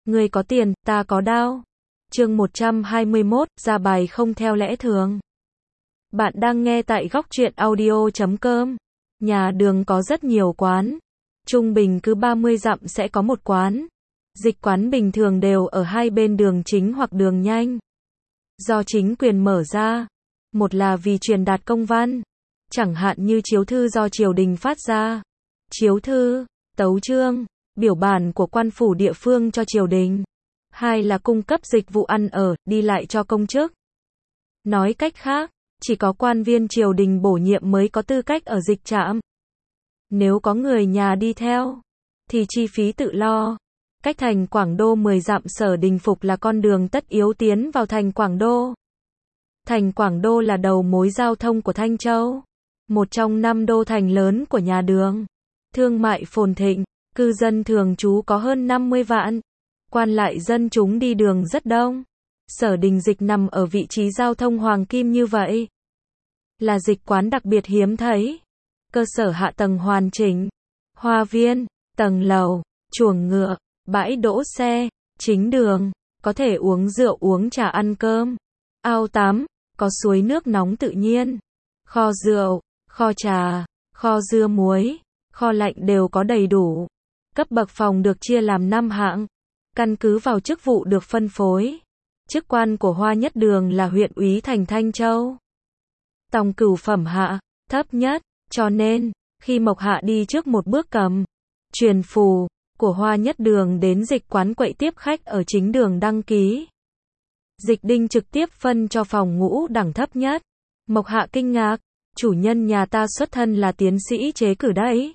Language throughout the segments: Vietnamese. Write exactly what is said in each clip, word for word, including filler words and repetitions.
Ngươi có tiền, ta có đao. Chương một trăm hai mươi mốt, ra bài không theo lẽ thường. Bạn đang nghe tại góc truyện audio chấm com. Nhà đường có rất nhiều quán. Trung bình cứ ba mươi dặm sẽ có một quán. Dịch quán bình thường đều ở hai bên đường chính hoặc đường nhanh. Do chính quyền mở ra. Một là vì truyền đạt công văn. Chẳng hạn như chiếu thư do triều đình phát ra. Chiếu thư, tấu chương, biểu bản của quan phủ địa phương cho triều đình. Hai là cung cấp dịch vụ ăn ở, đi lại cho công chức. Nói cách khác, chỉ có quan viên triều đình bổ nhiệm mới có tư cách ở dịch trạm. Nếu có người nhà đi theo, thì chi phí tự lo. Cách thành Quảng Đô mười dặm Sở Đình Phục là con đường tất yếu tiến vào thành Quảng Đô. Thành Quảng Đô là đầu mối giao thông của Thanh Châu, một trong năm đô thành lớn của nhà đường. Thương mại phồn thịnh, cư dân thường trú có hơn năm mươi vạn. Quan lại dân chúng đi đường rất đông. Sở Đình Dịch nằm ở vị trí giao thông hoàng kim như vậy, là dịch quán đặc biệt hiếm thấy. Cơ sở hạ tầng hoàn chỉnh, hoa viên, tầng lầu, chuồng ngựa, bãi đỗ xe, chính đường, có thể uống rượu uống trà ăn cơm, ao tắm, có suối nước nóng tự nhiên, kho rượu, kho trà, kho dưa muối, kho lạnh đều có đầy đủ. Cấp bậc phòng được chia làm năm hạng, căn cứ vào chức vụ được phân phối. Chức quan của Hoa Nhất Đường là huyện úy thành Thanh Châu. Tòng cửu phẩm hạ, thấp nhất, cho nên, khi Mộc Hạ đi trước một bước cầm truyền phù của Hoa Nhất Đường đến dịch quán quậy tiếp khách ở chính đường đăng ký. Dịch Đinh trực tiếp phân cho phòng ngũ đẳng thấp nhất. Mộc Hạ kinh ngạc, chủ nhân nhà ta xuất thân là tiến sĩ chế cử đấy.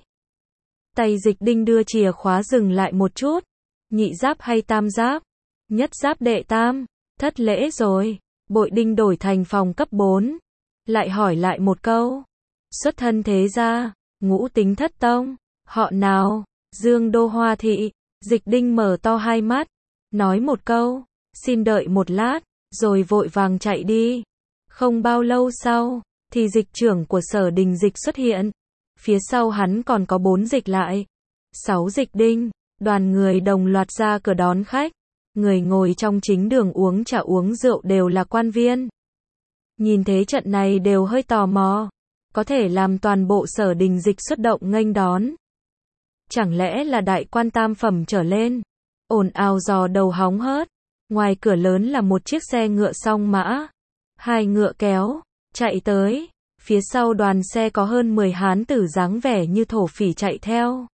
Tay Dịch Đinh đưa chìa khóa dừng lại một chút. Nhị giáp hay tam giáp? Nhất giáp đệ tam. Thất lễ rồi. Bội Đinh đổi thành phòng cấp bốn. Lại hỏi lại một câu. Xuất thân thế gia, ngũ tính thất tông. Họ nào? Dương Đô Hoa Thị. Dịch Đinh mở to hai mắt. Nói một câu. Xin đợi một lát. Rồi vội vàng chạy đi. Không bao lâu sau, thì dịch trưởng của Sở Đình Dịch xuất hiện. Phía sau hắn còn có bốn dịch lại. Sáu Dịch Đinh. Đoàn người đồng loạt ra cửa đón khách. Người ngồi trong chính đường uống trà uống rượu đều là quan viên. Nhìn thế trận này đều hơi tò mò. Có thể làm toàn bộ Sở Đình Dịch xuất động nghênh đón. Chẳng lẽ là đại quan tam phẩm trở lên? Ồn ào dò đầu hóng hớt. Ngoài cửa lớn là một chiếc xe ngựa song mã. Hai ngựa kéo, chạy tới. Phía sau đoàn xe có hơn mười hán tử dáng vẻ như thổ phỉ chạy theo.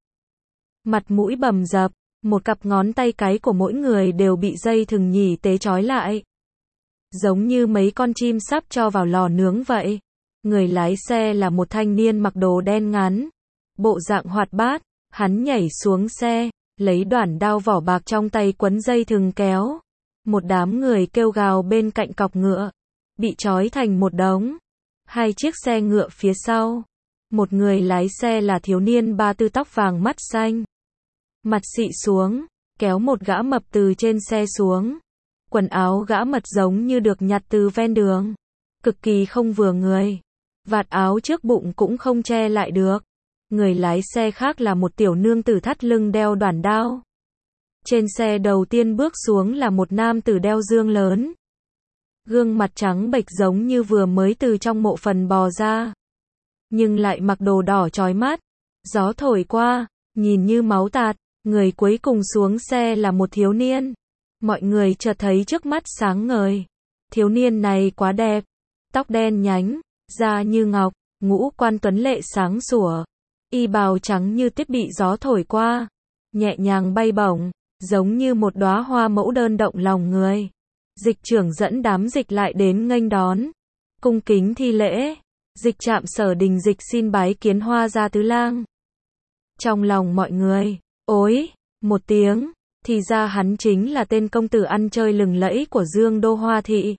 Mặt mũi bầm dập, một cặp ngón tay cái của mỗi người đều bị dây thừng nhỉ tế trói lại. Giống như mấy con chim sắp cho vào lò nướng vậy. Người lái xe là một thanh niên mặc đồ đen ngắn. Bộ dạng hoạt bát, hắn nhảy xuống xe, lấy đoản đao vỏ bạc trong tay quấn dây thừng kéo. Một đám người kêu gào bên cạnh cọc ngựa, bị trói thành một đống. Hai chiếc xe ngựa phía sau. Một người lái xe là thiếu niên ba tư tóc vàng mắt xanh. Mặt xị xuống, kéo một gã mập từ trên xe xuống. Quần áo gã mập giống như được nhặt từ ven đường. Cực kỳ không vừa người. Vạt áo trước bụng cũng không che lại được. Người lái xe khác là một tiểu nương tử thắt lưng đeo đoản đao. Trên xe đầu tiên bước xuống là một nam tử đeo dương lớn. Gương mặt trắng bệch giống như vừa mới từ trong mộ phần bò ra. Nhưng lại mặc đồ đỏ chói mắt. Gió thổi qua, nhìn như máu tạt. Người cuối cùng xuống xe là một thiếu niên. Mọi người chợt thấy trước mắt sáng ngời. Thiếu niên này quá đẹp. Tóc đen nhánh, da như ngọc, ngũ quan tuấn lệ sáng sủa. Y bào trắng như tuyết bị gió thổi qua. Nhẹ nhàng bay bổng, giống như một đóa hoa mẫu đơn động lòng người. Dịch trưởng dẫn đám dịch lại đến nghênh đón. Cung kính thi lễ. Dịch trạm Sở Đình Dịch xin bái kiến Hoa gia tứ lang. Trong lòng mọi người, ối, một tiếng, thì ra hắn chính là tên công tử ăn chơi lừng lẫy của Dương Đô Hoa Thị.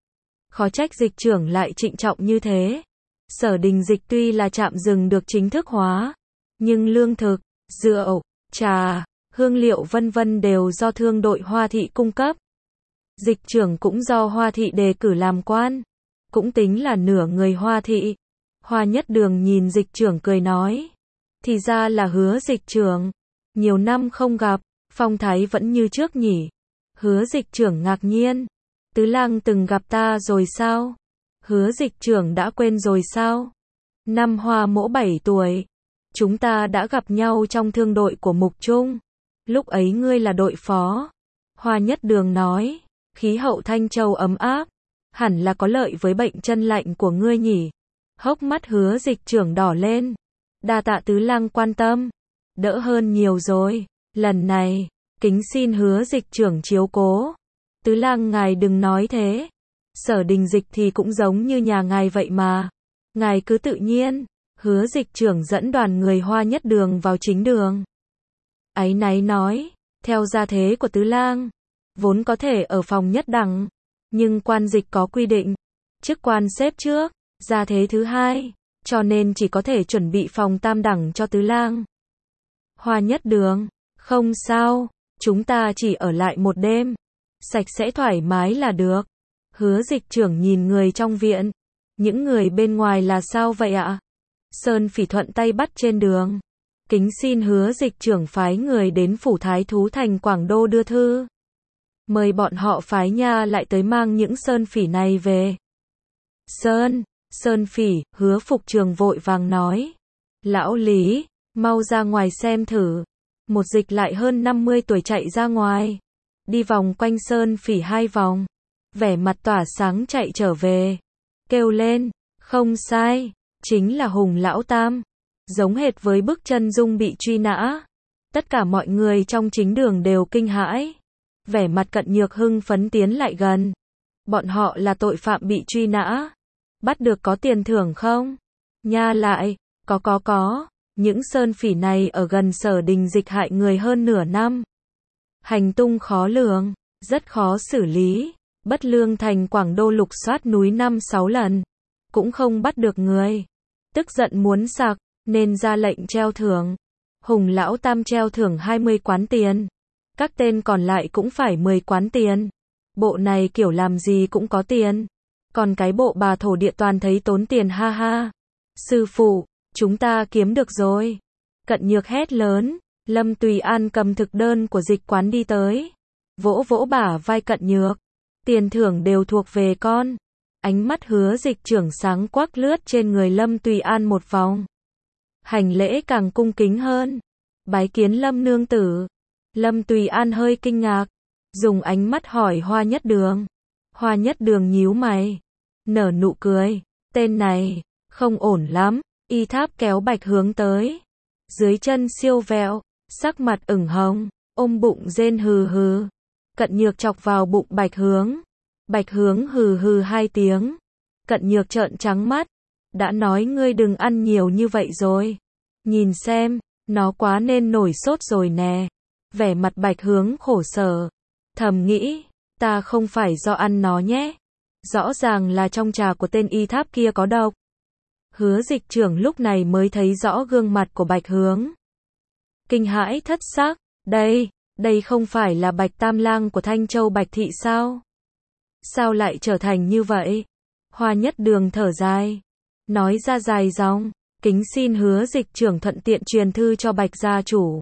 Khó trách dịch trưởng lại trịnh trọng như thế. Sở Đình Dịch tuy là trạm dừng được chính thức hóa, nhưng lương thực, rượu, trà, hương liệu vân vân đều do thương đội Hoa Thị cung cấp. Dịch trưởng cũng do Hoa Thị đề cử làm quan, cũng tính là nửa người Hoa Thị. Hoa Nhất Đường nhìn dịch trưởng cười nói. Thì ra là Hứa dịch trưởng. Nhiều năm không gặp, phong thái vẫn như trước nhỉ. Hứa dịch trưởng ngạc nhiên. Tứ lang từng gặp ta rồi sao? Hứa dịch trưởng đã quên rồi sao? Năm Hoa Mỗ bảy tuổi, chúng ta đã gặp nhau trong thương đội của Mục Trung. Lúc ấy ngươi là đội phó. Hoa Nhất Đường nói, khí hậu Thanh Châu ấm áp, hẳn là có lợi với bệnh chân lạnh của ngươi nhỉ. Hốc mắt hứa dịch trưởng đỏ lên. Đa tạ tứ lang quan tâm. Đỡ hơn nhiều rồi. Lần này, kính xin hứa dịch trưởng chiếu cố. Tứ lang ngài đừng nói thế. Sở Đình Dịch thì cũng giống như nhà ngài vậy mà. Ngài cứ tự nhiên. Hứa dịch trưởng dẫn đoàn người Hoa Nhất Đường vào chính đường. Áy náy nói, theo gia thế của tứ lang, vốn có thể ở phòng nhất đẳng, nhưng quan dịch có quy định, chức quan xếp trước, gia thế thứ hai, cho nên chỉ có thể chuẩn bị phòng tam đẳng cho tứ lang. Hoa Nhất Đường, không sao, chúng ta chỉ ở lại một đêm, sạch sẽ thoải mái là được. Hứa dịch trưởng nhìn người trong viện, những người bên ngoài là sao vậy ạ? Sơn Phỉ thuận tay bắt trên đường. Kính xin hứa dịch trưởng phái người đến phủ thái thú thành Quảng Đô đưa thư. Mời bọn họ phái nha lại tới mang những Sơn Phỉ này về. Sơn, Sơn Phỉ, Hứa Phục Trường vội vàng nói. Lão Lý, mau ra ngoài xem thử. Một dịch lại hơn năm mươi tuổi chạy ra ngoài. Đi vòng quanh Sơn Phỉ hai vòng. Vẻ mặt tỏa sáng chạy trở về. Kêu lên, không sai. Chính là Hùng Lão Tam, giống hệt với bức chân dung bị truy nã. Tất cả mọi người trong chính đường đều kinh hãi. Vẻ mặt Cận Nhược hưng phấn tiến lại gần. Bọn họ là tội phạm bị truy nã. Bắt được có tiền thưởng không? Nha lại, có có có. Những Sơn Phỉ này ở gần Sở Đình Dịch hại người hơn nửa năm. Hành tung khó lường, rất khó xử lý. Bất lương thành Quảng Đô lục soát núi năm sáu lần, cũng không bắt được người. Tức giận muốn sặc, nên ra lệnh treo thưởng. Hùng Lão Tam treo thưởng hai mươi quán tiền. Các tên còn lại cũng phải mười quán tiền. Bộ này kiểu làm gì cũng có tiền. Còn cái bộ bà thổ địa toàn thấy tốn tiền ha ha. Sư phụ, chúng ta kiếm được rồi. Cận Nhược hét lớn. Lâm Tùy An cầm thực đơn của dịch quán đi tới. Vỗ vỗ bả vai Cận Nhược. Tiền thưởng đều thuộc về con. Ánh mắt hứa dịch trưởng sáng quắc lướt trên người Lâm Tùy An một vòng. Hành lễ càng cung kính hơn. Bái kiến Lâm nương tử. Lâm Tùy An hơi kinh ngạc. Dùng ánh mắt hỏi Hoa Nhất Đường. Hoa Nhất Đường nhíu mày. Nở nụ cười. Tên này, không ổn lắm. Y Tháp kéo Bạch Hướng tới. Dưới chân siêu vẹo, sắc mặt ửng hồng, ôm bụng rên hừ hừ. Cận Nhược chọc vào bụng Bạch Hướng. Bạch Hướng hừ hừ hai tiếng. Cận Nhược trợn trắng mắt. Đã nói ngươi đừng ăn nhiều như vậy rồi. Nhìn xem, nó quá nên nổi sốt rồi nè. Vẻ mặt Bạch Hướng khổ sở. Thầm nghĩ, ta không phải do ăn nó nhé. Rõ ràng là trong trà của tên Y Tháp kia có độc. Hứa dịch trưởng lúc này mới thấy rõ gương mặt của Bạch Hướng. Kinh hãi thất xác. Đây, đây không phải là Bạch Tam Lang của Thanh Châu Bạch Thị sao? Sao lại trở thành như vậy? Hoa Nhất Đường thở dài. Nói ra dài dòng. Kính xin hứa dịch trưởng thuận tiện truyền thư cho Bạch gia chủ.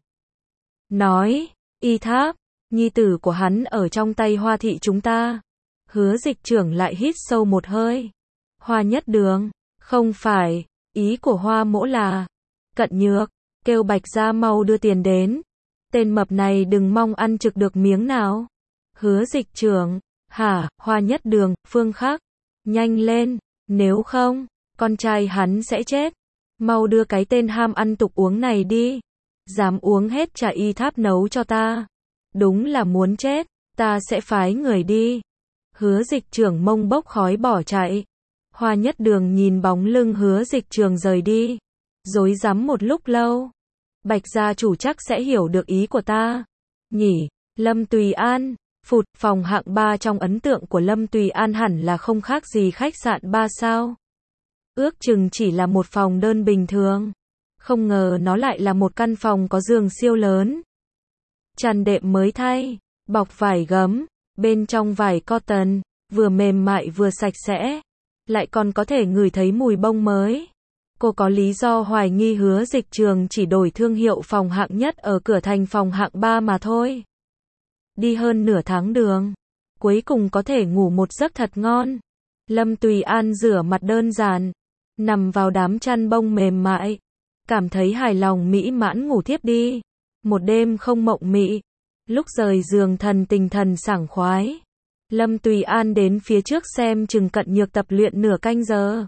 Nói, Y Tháp, nhi tử của hắn ở trong tay Hoa Thị chúng ta. Hứa dịch trưởng lại hít sâu một hơi. Hoa Nhất Đường, không phải, ý của Hoa Mỗ là. Cận Nhược, kêu Bạch gia mau đưa tiền đến. Tên mập này đừng mong ăn trực được miếng nào. Hứa dịch trưởng, hả, Hoa Nhất Đường, Phương Khắc, nhanh lên, nếu không, con trai hắn sẽ chết. Mau đưa cái tên ham ăn tục uống này đi. Dám uống hết trà Y Tháp nấu cho ta. Đúng là muốn chết, ta sẽ phái người đi. Hứa dịch trưởng mông bốc khói bỏ chạy. Hoa Nhất Đường nhìn bóng lưng hứa dịch trưởng rời đi. Rối rắm một lúc lâu. Bạch gia chủ chắc sẽ hiểu được ý của ta. Nhỉ, Lâm Tùy An. Phụt, phòng hạng ba trong ấn tượng của Lâm Tùy An hẳn là không khác gì khách sạn ba sao. Ước chừng chỉ là một phòng đơn bình thường. Không ngờ nó lại là một căn phòng có giường siêu lớn. Chăn đệm mới thay, bọc vải gấm, bên trong vải cotton, vừa mềm mại vừa sạch sẽ. Lại còn có thể ngửi thấy mùi bông mới. Cô có lý do hoài nghi hứa dịch trường chỉ đổi thương hiệu phòng hạng nhất ở cửa thành phòng hạng ba mà thôi. đi hơn nửa tháng đường. Cuối cùng có thể ngủ một giấc thật ngon. Lâm Tùy An rửa mặt đơn giản, nằm vào đám chăn bông mềm mại, cảm thấy hài lòng mỹ mãn ngủ thiếp đi. Một đêm không mộng mị, lúc rời giường thần tình thần sảng khoái. Lâm Tùy An đến phía trước xem chừng Cận Nhược tập luyện nửa canh giờ.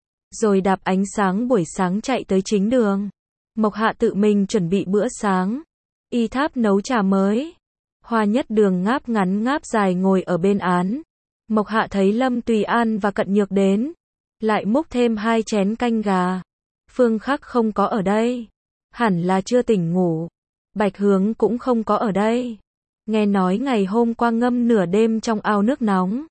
Rồi đạp ánh sáng buổi sáng chạy tới chính đường. Mộc Hạ tự mình chuẩn bị bữa sáng. Y Tháp nấu trà mới. Hoa Nhất Đường ngáp ngắn ngáp dài ngồi ở bên án. Mộc Hạ thấy Lâm Tùy An và Cận Nhược đến, lại múc thêm hai chén canh gà. Phương Khắc không có ở đây, hẳn là chưa tỉnh ngủ. Bạch Hướng cũng không có ở đây. Nghe nói ngày hôm qua ngâm nửa đêm trong ao nước nóng.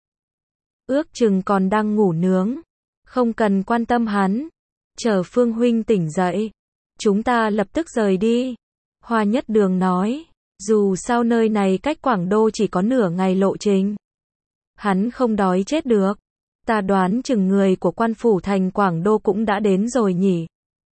Ước chừng còn đang ngủ nướng. Không cần quan tâm hắn. Chờ Phương huynh tỉnh dậy, chúng ta lập tức rời đi. Hoa Nhất Đường nói, dù sao nơi này cách Quảng Đô chỉ có nửa ngày lộ trình. Hắn không đói chết được. Ta đoán chừng người của quan phủ thành Quảng Đô cũng đã đến rồi nhỉ.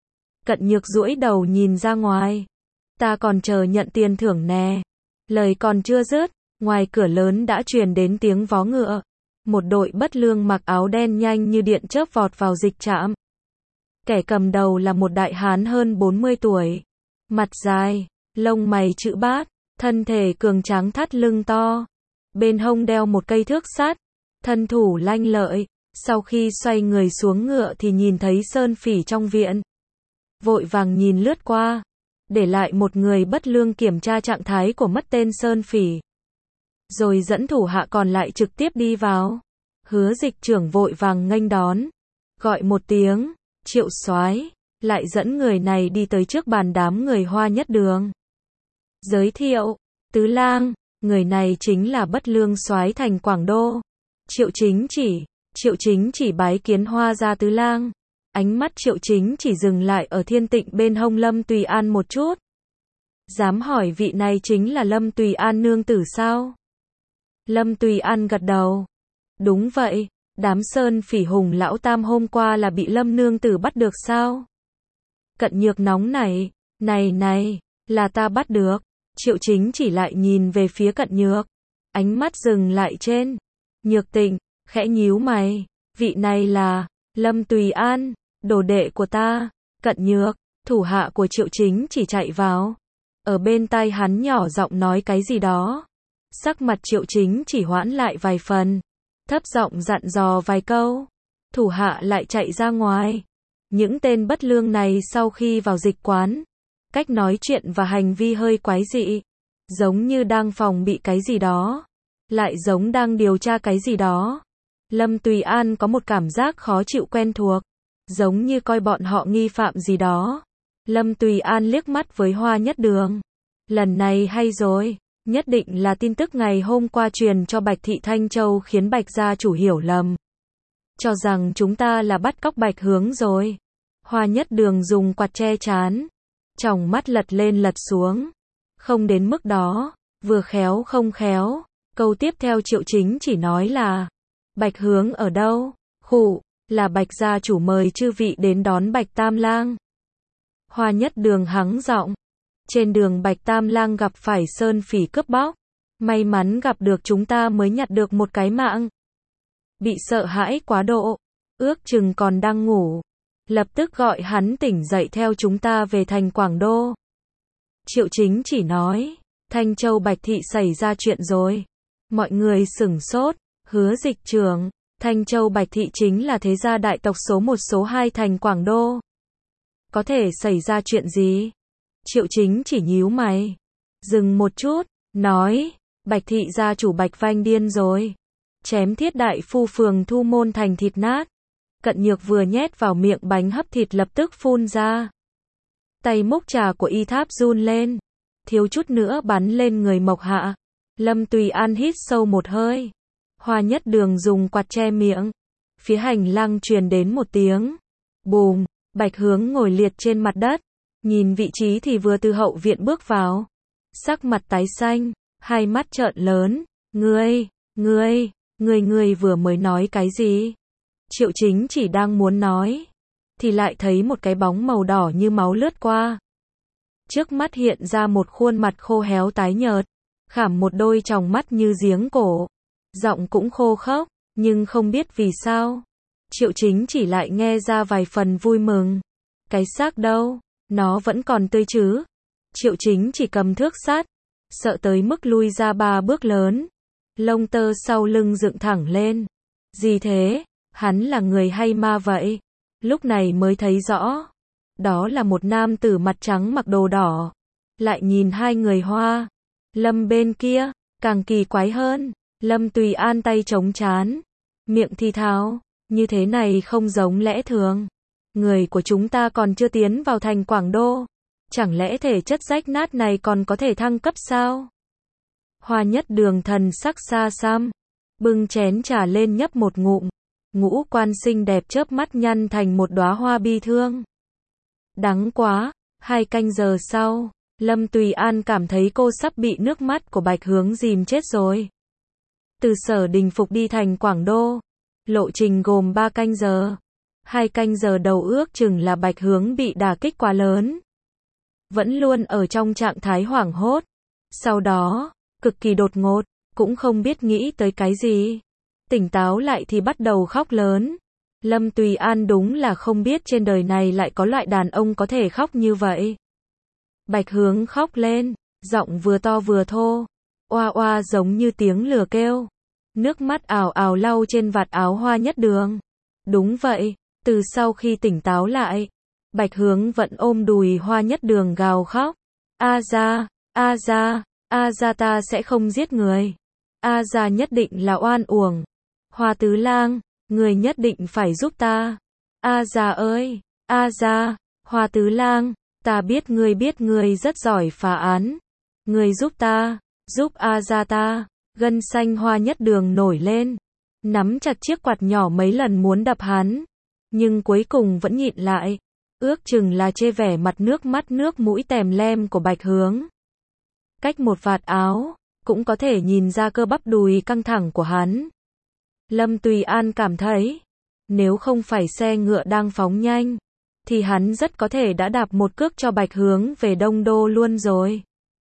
Cận Nhược duỗi đầu nhìn ra ngoài. Ta còn chờ nhận tiền thưởng nè. Lời còn chưa dứt, ngoài cửa lớn đã truyền đến tiếng vó ngựa. Một đội bất lương mặc áo đen nhanh như điện chớp vọt vào dịch trạm. Kẻ cầm đầu là một đại hán hơn bốn mươi tuổi. Mặt dài, lông mày chữ bát, thân thể cường tráng thắt lưng to. Bên hông đeo một cây thước sắt, thân thủ lanh lợi. Sau khi xoay người xuống ngựa thì nhìn thấy Sơn Phỉ trong viện. Vội vàng nhìn lướt qua, để lại một người bất lương kiểm tra trạng thái của mất tên Sơn Phỉ. Rồi dẫn thủ hạ còn lại trực tiếp đi vào. Hứa Dịch trưởng vội vàng nghênh đón, gọi một tiếng, Triệu soái, lại dẫn người này đi tới trước bàn đám người Hoa Nhất Đường. Giới thiệu, Tứ Lang, người này chính là bất lương soái thành Quảng Đô. Triệu Chính Chỉ, Triệu Chính Chỉ bái kiến Hoa gia Tứ Lang. Ánh mắt Triệu Chính Chỉ dừng lại ở Thiên Tịnh bên hông Lâm Tùy An một chút. Dám hỏi vị này chính là Lâm Tùy An nương tử sao? Lâm Tùy An gật đầu. Đúng vậy, đám Sơn Phỉ Hùng lão tam hôm qua là bị Lâm nương tử bắt được sao? Cận Nhược nóng nảy, này này, là ta bắt được. Triệu Chính Chỉ lại nhìn về phía Cận Nhược, ánh mắt dừng lại trên Nhược Tịnh, khẽ nhíu mày, vị này là Lâm Tùy An, đồ đệ của ta. Cận Nhược, thủ hạ của Triệu Chính Chỉ chạy vào, ở bên tai hắn nhỏ giọng nói cái gì đó. Sắc mặt Triệu Chính Chỉ hoãn lại vài phần, thấp giọng dặn dò vài câu, thủ hạ lại chạy ra ngoài. Những tên bất lương này sau khi vào dịch quán, cách nói chuyện và hành vi hơi quái dị, giống như đang phòng bị cái gì đó, lại giống đang điều tra cái gì đó. Lâm Tùy An có một cảm giác khó chịu quen thuộc, giống như coi bọn họ nghi phạm gì đó. Lâm Tùy An liếc mắt với Hoa Nhất Đường. Lần này hay rồi, nhất định là tin tức ngày hôm qua truyền cho Bạch Thị Thanh Châu khiến Bạch gia chủ hiểu lầm, cho rằng chúng ta là bắt cóc Bạch Hướng rồi. Hoa Nhất Đường dùng quạt che trán, tròng mắt lật lên lật xuống. Không đến mức đó, vừa khéo không khéo. Câu tiếp theo Triệu Chính Chỉ nói là, Bạch Hướng ở đâu? Khụ, là Bạch gia chủ mời chư vị đến đón Bạch Tam Lang. Hoa Nhất Đường hắng giọng. Trên đường Bạch Tam Lang gặp phải Sơn Phỉ cướp bóc. May mắn gặp được chúng ta mới nhặt được một cái mạng. Bị sợ hãi quá độ, ước chừng còn đang ngủ. Lập tức gọi hắn tỉnh dậy theo chúng ta về thành Quảng Đô. Triệu Chính Chỉ nói, Thanh Châu Bạch Thị xảy ra chuyện rồi. Mọi người sửng sốt. Hứa Dịch trưởng, Thanh Châu Bạch Thị chính là thế gia đại tộc số một số hai thành Quảng Đô. Có thể xảy ra chuyện gì? Triệu Chính Chỉ nhíu mày, dừng một chút, nói, Bạch Thị gia chủ Bạch Vanh điên rồi. Chém Thiết đại phu phường Thu Môn thành thịt nát. Cận Nhược vừa nhét vào miệng bánh hấp thịt lập tức phun ra. Tay múc trà của Y Tháp run lên, thiếu chút nữa bắn lên người Mộc Hạ. Lâm Tùy An hít sâu một hơi. Hoa Nhất Đường dùng quạt che miệng. Phía hành lang truyền đến một tiếng bùm. Bạch Hướng ngồi liệt trên mặt đất, nhìn vị trí thì vừa từ hậu viện bước vào, sắc mặt tái xanh, hai mắt trợn lớn. Ngươi, ngươi, ngươi ngươi vừa mới nói cái gì? Triệu Chính Chỉ đang muốn nói, thì lại thấy một cái bóng màu đỏ như máu lướt qua. Trước mắt hiện ra một khuôn mặt khô héo tái nhợt, khảm một đôi tròng mắt như giếng cổ. Giọng cũng khô khốc, nhưng không biết vì sao. Triệu Chính chỉ lại nghe ra vài phần vui mừng. Cái xác đâu? Nó vẫn còn tươi chứ? Triệu Chính chỉ cầm thước sắt, sợ tới mức lui ra ba bước lớn. Lông tơ sau lưng dựng thẳng lên. Gì thế? Hắn là người hay ma vậy? Lúc này mới thấy rõ. Đó là một nam tử mặt trắng mặc đồ đỏ. Lại nhìn hai người Hoa. Lâm bên kia, càng kỳ quái hơn. Lâm Tùy An tay chống trán, miệng thì thào, như thế này không giống lẽ thường. Người của chúng ta còn chưa tiến vào thành Quảng Đô. Chẳng lẽ thể chất rách nát này còn có thể thăng cấp sao? Hoa Nhất Đường thần sắc xa xăm, bưng chén trà lên nhấp một ngụm. Ngũ quan xinh đẹp chớp mắt nhăn thành một đóa hoa bi thương. Đắng quá, hai canh giờ sau, Lâm Tùy An cảm thấy cô sắp bị nước mắt của Bạch Hướng dìm chết rồi. Từ Sở Đình Phục đi thành Quảng Đô, lộ trình gồm ba canh giờ. Hai canh giờ đầu ước chừng là Bạch Hướng bị đả kích quá lớn. Vẫn luôn ở trong trạng thái hoảng hốt. Sau đó, cực kỳ đột ngột, cũng không biết nghĩ tới cái gì. Tỉnh táo lại thì bắt đầu khóc lớn. Lâm Tùy An đúng là không biết trên đời này lại có loại đàn ông có thể khóc như vậy. Bạch Hướng khóc lên, giọng vừa to vừa thô, oa oa giống như tiếng lừa kêu. Nước mắt ào ào lau trên vạt áo Hoa Nhất Đường. Đúng vậy, từ sau khi tỉnh táo lại, Bạch Hướng vẫn ôm đùi Hoa Nhất Đường gào khóc. A gia, a gia, a gia ta sẽ không giết người. A gia nhất định là oan uổng. Hoa Tứ Lang, người nhất định phải giúp ta. A gia ơi, a gia, Hoa Tứ Lang, ta biết ngươi biết ngươi rất giỏi phá án. Ngươi giúp ta, giúp a gia ta. Gân xanh Hoa Nhất Đường nổi lên, nắm chặt chiếc quạt nhỏ mấy lần muốn đập hắn, nhưng cuối cùng vẫn nhịn lại. Ước chừng là chê vẻ mặt nước mắt nước mũi tèm lem của Bạch Hướng. Cách một vạt áo, cũng có thể nhìn ra cơ bắp đùi căng thẳng của hắn. Lâm Tùy An cảm thấy, nếu không phải xe ngựa đang phóng nhanh, thì hắn rất có thể đã đạp một cước cho Bạch Hướng về Đông Đô luôn rồi.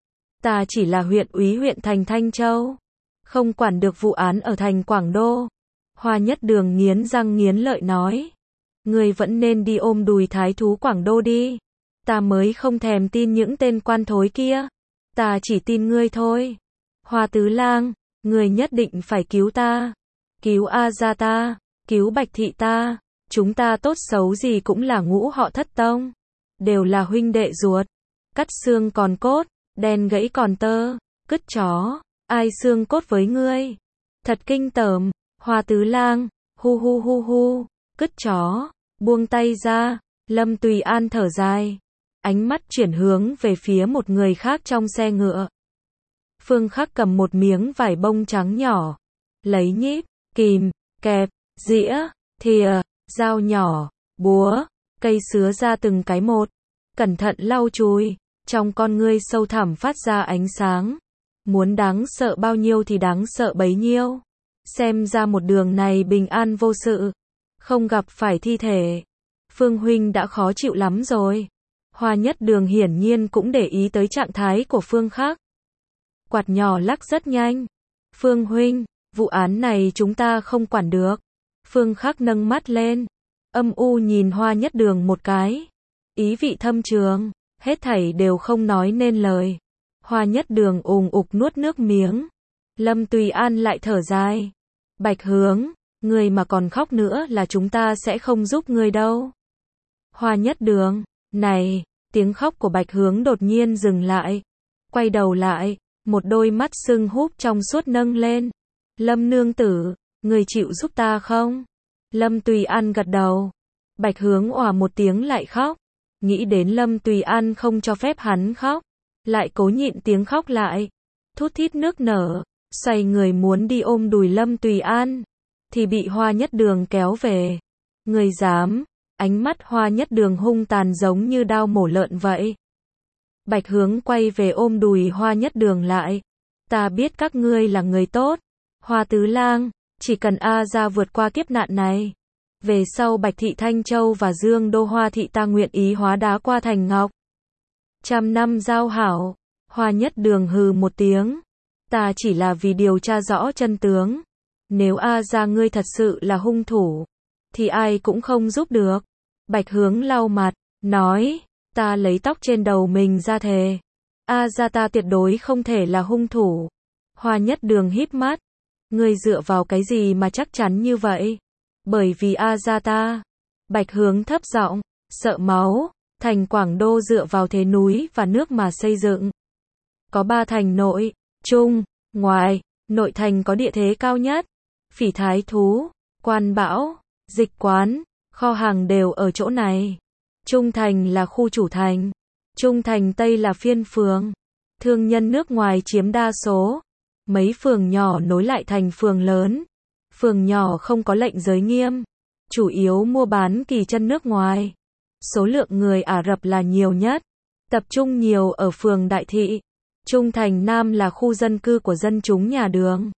Ta chỉ là huyện úy huyện thành Thanh Châu, không quản được vụ án ở thành Quảng Đô. Hoa Nhất Đường nghiến răng nghiến lợi nói. Người vẫn nên đi ôm đùi thái thú Quảng Đô đi. Ta mới không thèm tin những tên quan thối kia. Ta chỉ tin ngươi thôi. Hoa Tứ Lang, người nhất định phải cứu ta. Cứu A gia ta, cứu Bạch thị ta. Chúng ta tốt xấu gì cũng là ngũ họ thất tông. Đều là huynh đệ ruột. Cắt xương còn cốt, đen gãy còn tơ. Cứt chó, ai xương cốt với ngươi. Thật kinh tởm. Hoa Tứ Lang, hu hu hu hu. Cứt chó, buông tay ra. Lâm Tùy An thở dài, ánh mắt chuyển hướng về phía một người khác trong xe ngựa. Phương Khắc cầm một miếng vải bông trắng nhỏ, lấy nhíp, kìm, kẹp, dĩa, thìa, dao nhỏ, búa, cây sứa ra từng cái một, cẩn thận lau chùi, trong con ngươi sâu thẳm phát ra ánh sáng. Muốn đáng sợ bao nhiêu thì đáng sợ bấy nhiêu. Xem ra một đường này bình an vô sự, không gặp phải thi thể. Phương huynh đã khó chịu lắm rồi. Hoa Nhất Đường hiển nhiên cũng để ý tới trạng thái của Phương Khắc. Quạt nhỏ lắc rất nhanh. Phương huynh, vụ án này chúng ta không quản được. Phương Khắc nâng mắt lên, âm u nhìn Hoa Nhất Đường một cái. Ý vị thâm trường, hết thảy đều không nói nên lời. Hoa Nhất Đường ùng ục nuốt nước miếng. Lâm Tùy An lại thở dài. Bạch Hướng, người mà còn khóc nữa là chúng ta sẽ không giúp người đâu. Hoa Nhất Đường, này, tiếng khóc của Bạch Hướng đột nhiên dừng lại. Quay đầu lại, một đôi mắt sưng húp trong suốt nâng lên. Lâm nương tử, người chịu giúp ta không? Lâm Tùy An gật đầu. Bạch Hướng òa một tiếng lại khóc. Nghĩ đến Lâm Tùy An không cho phép hắn khóc, lại cố nhịn tiếng khóc lại. Thút thít nước nở, xoay người muốn đi ôm đùi Lâm Tùy An, thì bị Hoa Nhất Đường kéo về. Người dám? Ánh mắt Hoa Nhất Đường hung tàn giống như đao mổ lợn vậy. Bạch Hướng quay về ôm đùi Hoa Nhất Đường lại. Ta biết các ngươi là người tốt. Hoa Tứ Lang, chỉ cần A gia vượt qua kiếp nạn này, về sau Bạch thị Thanh Châu và Dương Đô Hoa thị ta nguyện ý hóa đá qua thành ngọc. Trăm năm giao hảo. Hoa Nhất Đường hừ một tiếng. Ta chỉ là vì điều tra rõ chân tướng. Nếu A gia ngươi thật sự là hung thủ, thì ai cũng không giúp được. Bạch Hướng lau mặt, nói, ta lấy tóc trên đầu mình ra thề. A gia ta tuyệt đối không thể là hung thủ. Hoa Nhất Đường híp mắt, ngươi dựa vào cái gì mà chắc chắn như vậy? Bởi vì A gia ta. Bạch Hướng thấp giọng, sợ máu. Thành Quảng Đô dựa vào thế núi và nước mà xây dựng. Có ba thành nội, trung, ngoại. Nội thành có địa thế cao nhất. Phỉ Thái Thú, Quan Bão, Dịch Quán, kho hàng đều ở chỗ này. Trung thành là khu chủ thành. Trung thành Tây là phiên phường. Thương nhân nước ngoài chiếm đa số. Mấy phường nhỏ nối lại thành phường lớn. Phường nhỏ không có lệnh giới nghiêm. Chủ yếu mua bán kỳ chân nước ngoài. Số lượng người Ả Rập là nhiều nhất. Tập trung nhiều ở phường Đại Thị. Trung thành Nam là khu dân cư của dân chúng nhà Đường.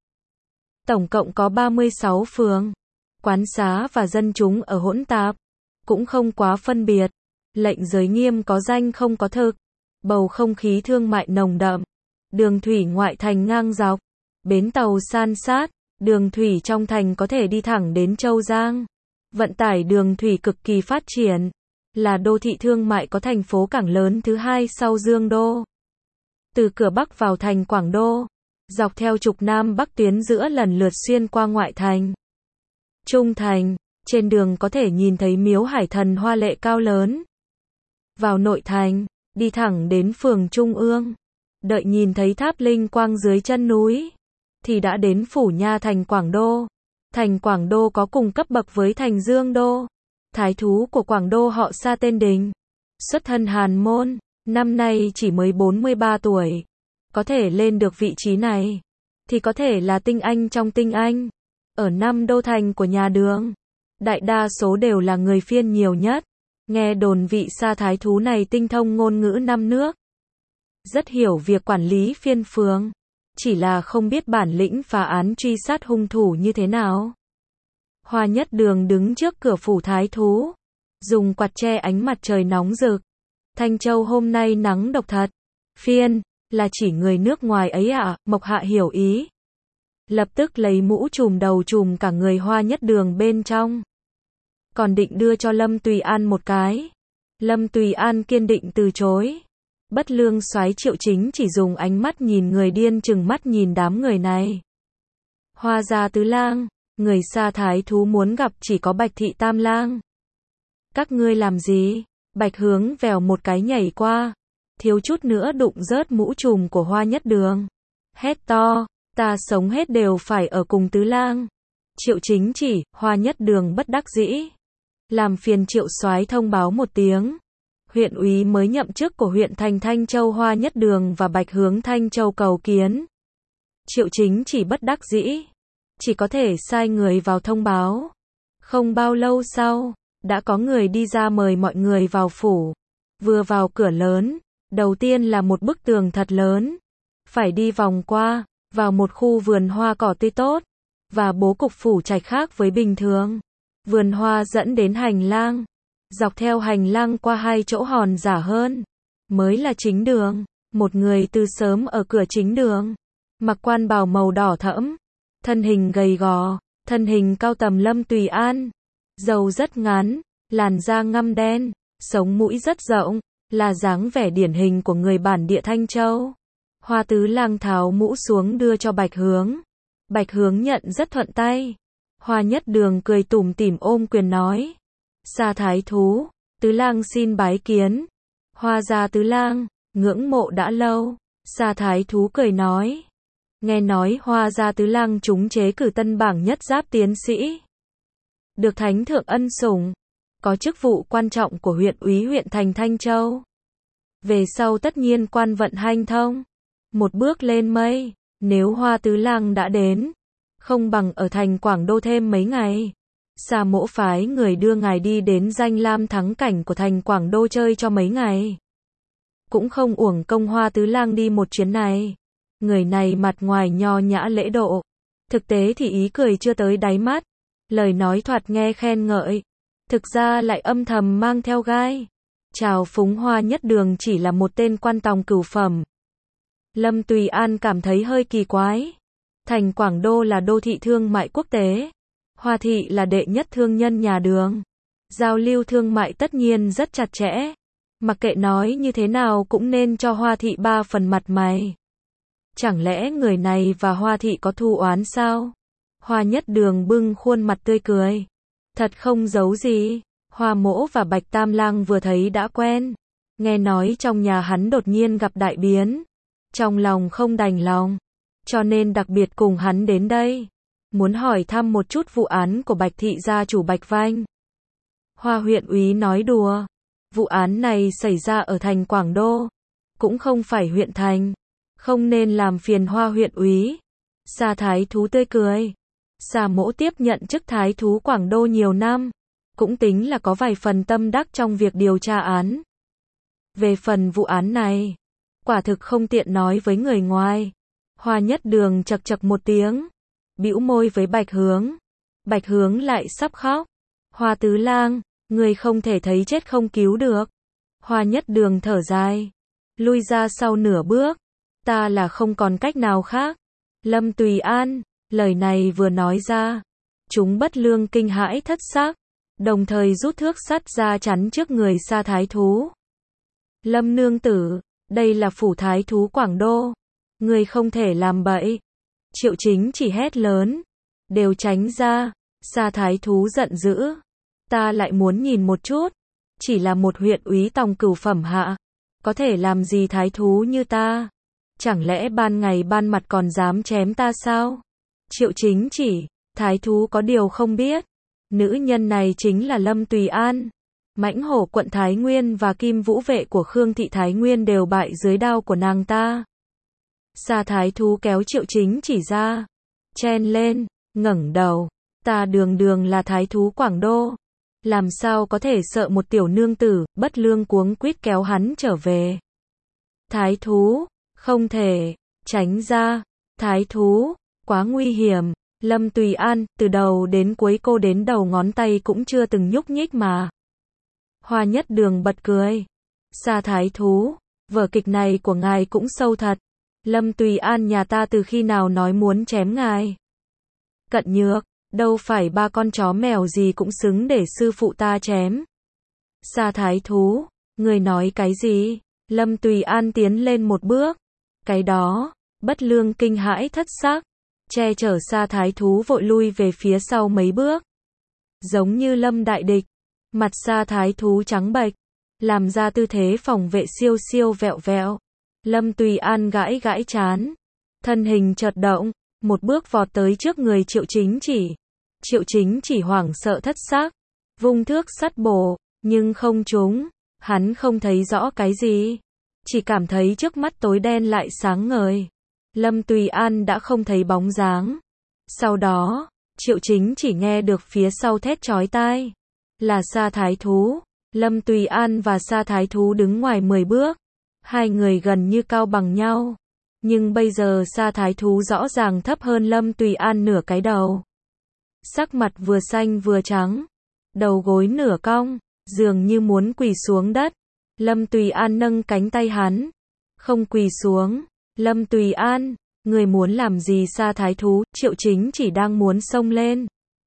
Tổng cộng có ba mươi sáu phường. Quán xá và dân chúng ở hỗn tạp. Cũng không quá phân biệt. Lệnh giới nghiêm có danh không có thực. Bầu không khí thương mại nồng đậm. Đường thủy ngoại thành ngang dọc. Bến tàu san sát. Đường thủy trong thành có thể đi thẳng đến Châu Giang. Vận tải đường thủy cực kỳ phát triển. Là đô thị thương mại có thành phố cảng lớn thứ hai sau Dương Đô. Từ cửa Bắc vào thành Quảng Đô. Dọc theo trục Nam Bắc tuyến giữa lần lượt xuyên qua ngoại thành. Trung thành. Trên đường có thể nhìn thấy miếu Hải Thần hoa lệ cao lớn. Vào nội thành. Đi thẳng đến phường Trung ương. Đợi nhìn thấy tháp linh quang dưới chân núi. Thì đã đến phủ nha thành Quảng Đô. Thành Quảng Đô có cùng cấp bậc với thành Dương Đô. Thái thú của Quảng Đô họ Sa tên Đình. Xuất thân Hàn Môn. Năm nay chỉ mới bốn mươi ba tuổi. Có thể lên được vị trí này. Thì có thể là tinh anh trong tinh anh. Ở năm đô thành của nhà Đường. Đại đa số đều là người phiên nhiều nhất. Nghe đồn vị Sa thái thú này tinh thông ngôn ngữ năm nước. Rất hiểu việc quản lý phiên phường. Chỉ là không biết bản lĩnh phá án truy sát hung thủ như thế nào. Hoa Nhất Đường đứng trước cửa phủ thái thú. Dùng quạt che ánh mặt trời nóng rực. Thanh Châu hôm nay nắng độc thật. Phiên, là chỉ người nước ngoài ấy ạ, à? Mộc Hạ hiểu ý. Lập tức lấy mũ trùm đầu trùm cả người Hoa Nhất Đường bên trong. Còn định đưa cho Lâm Tùy An một cái. Lâm Tùy An kiên định từ chối. Bất lương soái Triệu Chính chỉ dùng ánh mắt nhìn người điên chừng mắt nhìn đám người này. Hoa gia tứ lang, người Sa thái thú muốn gặp chỉ có Bạch thị tam lang. Các ngươi làm gì? Bạch Hướng vèo một cái nhảy qua. Thiếu chút nữa đụng rớt mũ trùm của Hoa Nhất Đường. Hét to, ta sống hết đều phải ở cùng tứ lang. Triệu Chính chỉ, Hoa Nhất Đường bất đắc dĩ. Làm phiền Triệu soái thông báo một tiếng. Huyện úy mới nhậm chức của huyện thành Thanh Châu Hoa Nhất Đường và Bạch Hướng Thanh Châu cầu kiến. Triệu Chính chỉ bất đắc dĩ. Chỉ có thể sai người vào thông báo. Không bao lâu sau, đã có người đi ra mời mọi người vào phủ. Vừa vào cửa lớn, đầu tiên là một bức tường thật lớn. Phải đi vòng qua, vào một khu vườn hoa cỏ tươi tốt. Và bố cục phủ trạch khác với bình thường. Vườn hoa dẫn đến hành lang. Dọc theo hành lang qua hai chỗ hòn giả hơn. Mới là chính đường. Một người từ sớm ở cửa chính đường. Mặc quan bào màu đỏ thẫm. Thân hình gầy gò. Thân hình cao tầm Lâm Tùy An. Râu rất ngắn. Làn da ngăm đen. Sống mũi rất rộng. Là dáng vẻ điển hình của người bản địa Thanh Châu. Hoa tứ lang tháo mũ xuống đưa cho Bạch Hướng. Bạch Hướng nhận rất thuận tay. Hoa Nhất Đường cười tủm tỉm ôm quyền nói. Sa thái thú, tứ lang xin bái kiến. Hoa gia tứ lang, ngưỡng mộ đã lâu. Sa thái thú cười nói. Nghe nói Hoa gia tứ lang trúng chế cử tân bảng nhất giáp tiến sĩ. Được thánh thượng ân sủng. Có chức vụ quan trọng của huyện úy huyện thành Thanh Châu. Về sau tất nhiên quan vận hanh thông. Một bước lên mây. Nếu Hoa tứ lang đã đến. Không bằng ở thành Quảng Đô thêm mấy ngày. Sa mỗ phái người đưa ngài đi đến danh lam thắng cảnh của thành Quảng Đô chơi cho mấy ngày. Cũng không uổng công Hoa tứ lang đi một chuyến này. Người này mặt ngoài nho nhã lễ độ. Thực tế thì ý cười chưa tới đáy mắt. Lời nói thoạt nghe khen ngợi. Thực ra lại âm thầm mang theo gai. Chào phúng Hoa Nhất Đường chỉ là một tên quan tòng cửu phẩm. Lâm Tùy An cảm thấy hơi kỳ quái. Thành Quảng Đô là đô thị thương mại quốc tế. Hoa thị là đệ nhất thương nhân nhà đường. Giao lưu thương mại tất nhiên rất chặt chẽ. Mặc kệ nói như thế nào cũng nên cho Hoa thị ba phần mặt mày. Chẳng lẽ người này và Hoa thị có thù oán sao? Hoa Nhất Đường bưng khuôn mặt tươi cười. Thật không giấu gì. Hoa Mỗ và Bạch Tam Lang vừa thấy đã quen. Nghe nói trong nhà hắn đột nhiên gặp đại biến. Trong lòng không đành lòng. Cho nên đặc biệt cùng hắn đến đây. Muốn hỏi thăm một chút vụ án của Bạch thị gia chủ Bạch Vanh. Hoa huyện úy nói đùa. Vụ án này xảy ra ở thành Quảng Đô. Cũng không phải huyện thành. Không nên làm phiền Hoa huyện úy. Sa Thái Thú tươi cười. Sa Mỗ tiếp nhận chức Thái Thú Quảng Đô nhiều năm. Cũng tính là có vài phần tâm đắc trong việc điều tra án. Về phần vụ án này, quả thực không tiện nói với người ngoài. Hoa Nhất Đường chậc chậc một tiếng, bĩu môi với Bạch Hướng. Bạch Hướng lại sắp khóc. Hoa Tứ Lang, người không thể thấy chết không cứu được. Hoa Nhất Đường thở dài, lui ra sau nửa bước. Ta là không còn cách nào khác. Lâm Tùy An, lời này vừa nói ra, chúng Bất Lương kinh hãi thất xác, đồng thời rút thước sắt ra chắn trước người Sa Thái Thú. Lâm nương tử, đây là phủ Thái Thú Quảng Đô. Người không thể làm bậy. Triệu Chính chỉ hét lớn. Đều tránh ra. Sa Thái Thú giận dữ. Ta lại muốn nhìn một chút. Chỉ là một huyện úy tòng cửu phẩm hạ. Có thể làm gì Thái Thú như ta? Chẳng lẽ ban ngày ban mặt còn dám chém ta sao? Triệu Chính chỉ. Thái Thú có điều không biết. Nữ nhân này chính là Lâm Tùy An. Mãnh Hổ quận Thái Nguyên và Kim Vũ vệ của Khương thị Thái Nguyên đều bại dưới đao của nàng ta. Sa Thái Thú kéo Triệu Chính chỉ ra, chen lên, ngẩng đầu. Ta đường đường là Thái Thú Quảng Đô. Làm sao có thể sợ một tiểu nương tử? Bất Lương cuống quýt kéo hắn trở về. Thái Thú, không thể, tránh ra. Thái Thú, quá nguy hiểm. Lâm Tùy An, từ đầu đến cuối cô đến đầu ngón tay cũng chưa từng nhúc nhích mà. Hoa Nhất Đường bật cười. Sa Thái Thú, vở kịch này của ngài cũng sâu thật. Lâm Tùy An nhà ta từ khi nào nói muốn chém ngài? Cận Nhược, đâu phải ba con chó mèo gì cũng xứng để sư phụ ta chém. Sa Thái Thú, người nói cái gì? Lâm Tùy An tiến lên một bước. Cái đó, Bất Lương kinh hãi thất xác, che chở Sa Thái Thú vội lui về phía sau mấy bước. Giống như Lâm đại địch, mặt Sa Thái Thú trắng bệch, làm ra tư thế phòng vệ siêu siêu vẹo vẹo. Lâm Tùy An gãi gãi trán, thân hình chợt động, một bước vọt tới trước người Triệu Chính chỉ. Triệu Chính chỉ hoảng sợ thất xác, vung thước sắt bổ, nhưng không trúng. Hắn không thấy rõ cái gì, chỉ cảm thấy trước mắt tối đen lại sáng ngời. Lâm Tùy An đã không thấy bóng dáng. Sau đó, Triệu Chính chỉ nghe được phía sau thét chói tai. Là Sa Thái Thú. Lâm Tùy An và Sa Thái Thú đứng ngoài mười bước. Hai người gần như cao bằng nhau. Nhưng bây giờ Sa Thái Thú rõ ràng thấp hơn Lâm Tùy An nửa cái đầu. Sắc mặt vừa xanh vừa trắng. Đầu gối nửa cong, dường như muốn quỳ xuống đất. Lâm Tùy An nâng cánh tay hắn. Không quỳ xuống. Lâm Tùy An, người muốn làm gì? Sa Thái Thú? Triệu Chính chỉ đang muốn xông lên.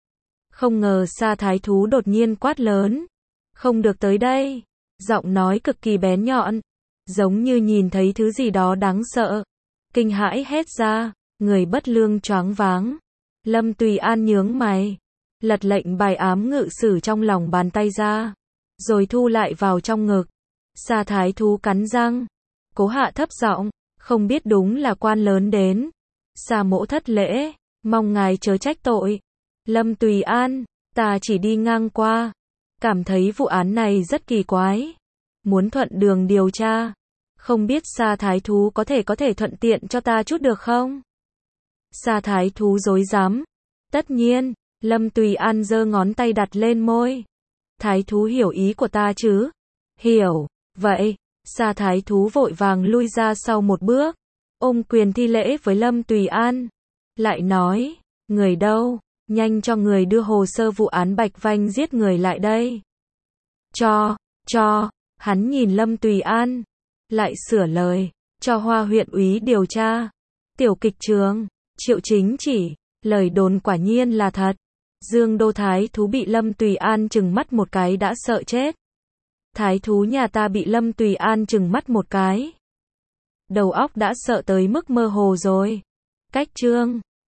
Không ngờ Sa Thái Thú đột nhiên quát lớn. Không được tới đây. Giọng nói cực kỳ bén nhọn, giống như nhìn thấy thứ gì đó đáng sợ. Kinh hãi hét ra, người Bất Lương choáng váng. Lâm Tùy An nhướng mày, lật lệnh bài ám ngự sử trong lòng bàn tay ra, rồi thu lại vào trong ngực. Sa Thái Thú cắn răng, cố hạ thấp giọng, không biết đúng là quan lớn đến. Sa mỗ thất lễ, mong ngài chớ trách tội. Lâm Tùy An, ta chỉ đi ngang qua, cảm thấy vụ án này rất kỳ quái, muốn thuận đường điều tra. Không biết Sa Thái Thú có thể có thể thuận tiện cho ta chút được không? Sa Thái Thú rối rắm. Tất nhiên. Lâm Tùy An giơ ngón tay đặt lên môi. Thái Thú hiểu ý của ta chứ? Hiểu. Vậy. Sa Thái Thú vội vàng lui ra sau một bước, ôm quyền thi lễ với Lâm Tùy An. Lại nói, người đâu? Nhanh cho người đưa hồ sơ vụ án Bạch Vanh giết người lại đây. Cho, cho. Hắn nhìn Lâm Tùy An, lại sửa lời. cho Hoa huyện úy điều tra. Tiểu kịch trường, Triệu Chính chỉ, lời đồn quả nhiên là thật. Dương Đô thái thú bị Lâm Tùy An chừng mắt một cái đã sợ chết. Thái thú nhà ta bị Lâm Tùy An chừng mắt một cái. Đầu óc đã sợ tới mức mơ hồ rồi. Cách chương